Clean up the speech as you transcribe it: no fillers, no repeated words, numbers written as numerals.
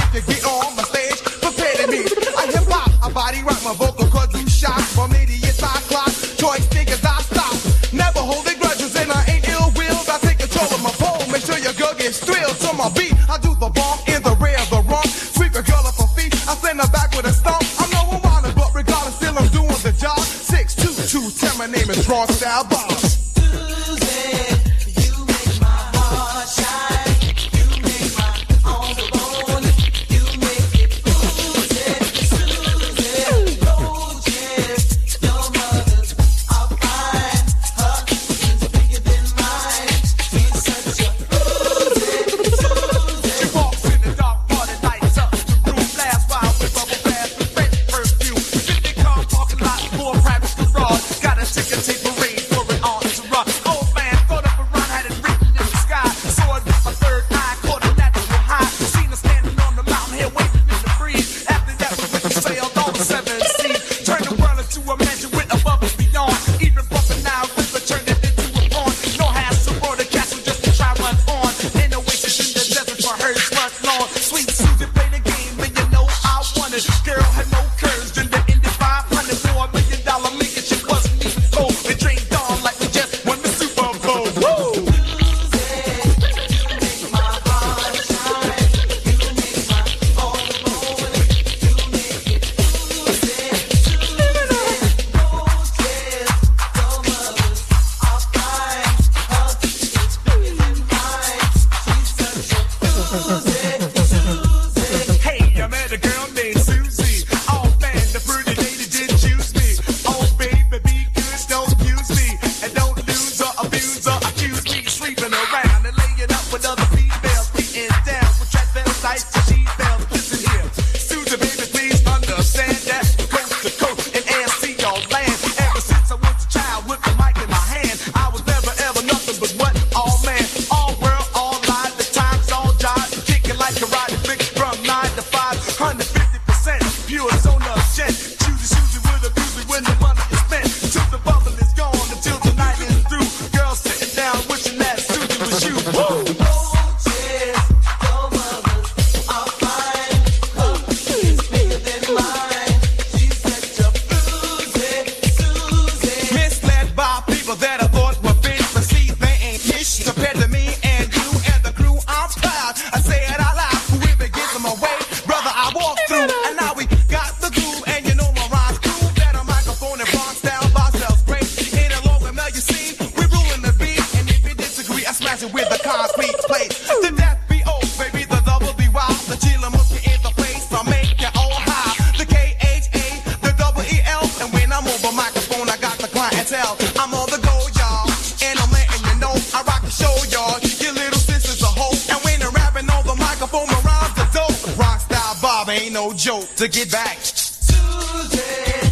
if you get on my stage, prepare to meet. I hip hop, I body rock my vocal cords do shock. From idiots I clock, choice thinkers I stop. Never holding grudges and I ain't ill willed. I take control of my pole, make sure your girl gets thrilled. To my beat, I do the ball in the rear, the wrong. Sweep a girl up her feet, I send her back with a stomp. I'm no one wanted, but regardless, still I'm doing the job. 62210, my name is Raw Style Bob. I'm on the go, y'all, and I'm letting you know I rock the show, y'all. Your little sister's a hoe, and when they're rapping on the microphone, my rhymes are dope. Rock Style Bob ain't no joke. To get back, Tuesday.